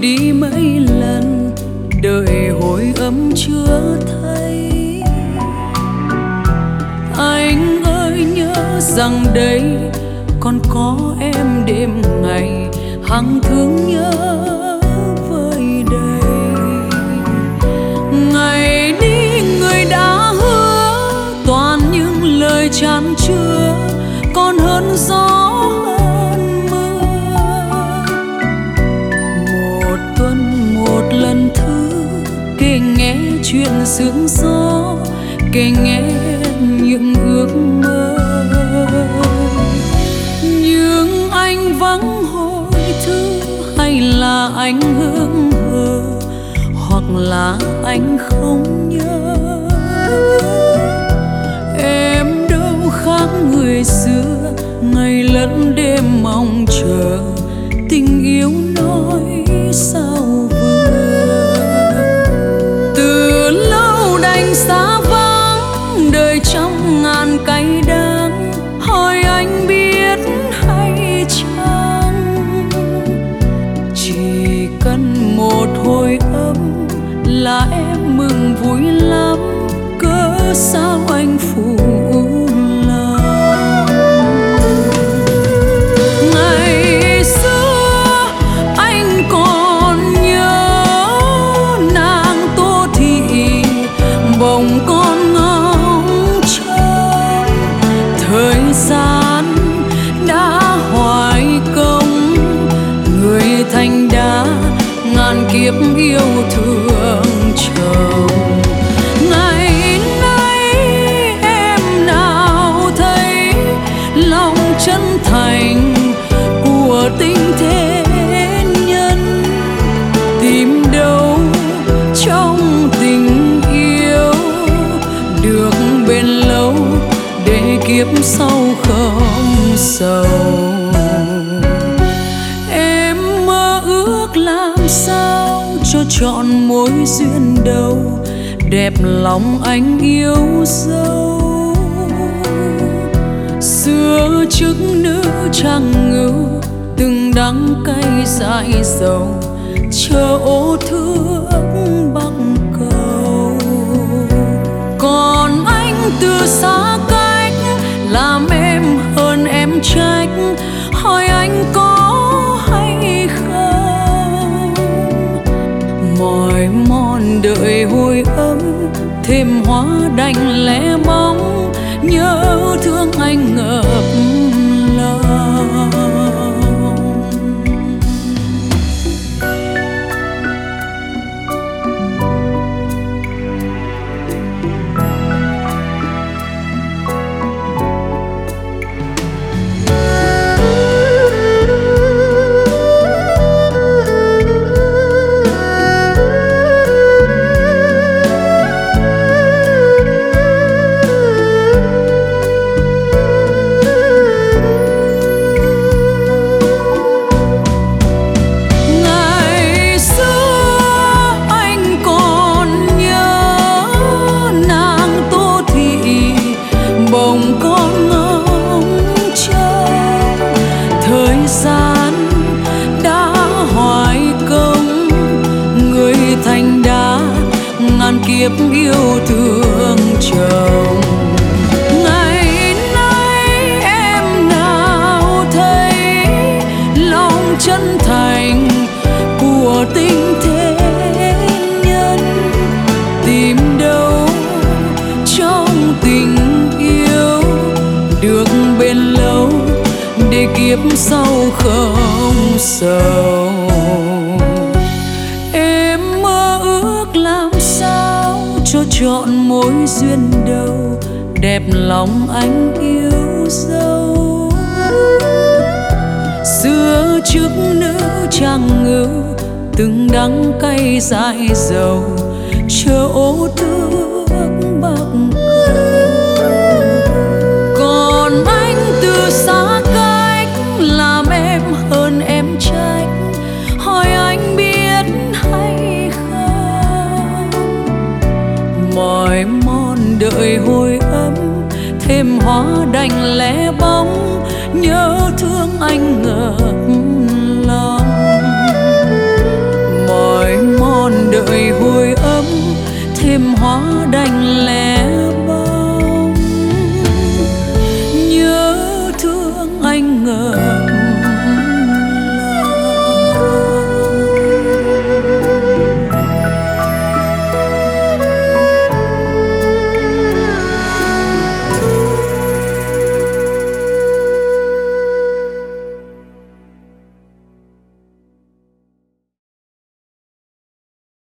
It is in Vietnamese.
đi mấy lần đời hồi ấm chưa thấy. Anh ơi nhớ rằng đây còn có em đêm ngày hằng thương nhớ vơi đầy. Ngày đi người đã hứa toàn những lời chan chứa, còn hơn gió hơn mưa. Một tuần một lần thứ kể nghe chuyện sương gió, kể nghe những ước mơ. Nhưng anh vắng hồi thư, hay là anh hững hờ, hoặc là anh không nhớ. Em đâu khác người xưa, ngày lẫn đêm mong chờ tình yêu nói sao vừa. Từ lâu đành xa vắng đời trong ngàn cay đắng, hỏi anh biết hay chăng. Chỉ cần một hồi ấm là em mừng vui lắm, cớ sao anh phụ lòng. Ngày xưa anh còn nhớ nàng Tô Thị, bồng con ngóng trông. Thời gian đã hoài công, người thành đã ngàn kiếp yêu thương chồng. Ngày nay em nào thấy lòng chân thành của tình thế nhân, tìm đâu trong tình yêu được bền lâu để kiếp sau không sầu. Em mơ ước làm sao cho trọn mối duyên đầu, đẹp lòng anh yêu dấu. Xưa chức nữ trang ngưu, từng đắng cay dại dầu, chờ ô thước bắc cầu. Còn anh từ xa cách, làm em hơn em trách, hỏi anh có hay không. Mỏi mòn đợi hồi ấm, thêm hóa đành lẻ bóng, nhớ thương anh ngập lòng. Kiếp yêu thương chồng. Ngày nay em nào thấy lòng chân thành của tình thế nhân, tìm đâu trong tình yêu được bền lâu để kiếp sau không sầu. Em mơ ước làm sao cho trọn mối duyên đầu, đẹp lòng anh yêu dấu. Xưa trước nữ trang ngưu, từng đắng cay dại dầu, chờ ô thước bắc cầu. Còn anh từ xa cách, làm em hơn em trách, hỏi anh biết hay không. Mỏi mòn đợi hồi ấm, thêm hóa đành lẻ bóng, nhớ thương anh ngập lòng. anh ngờ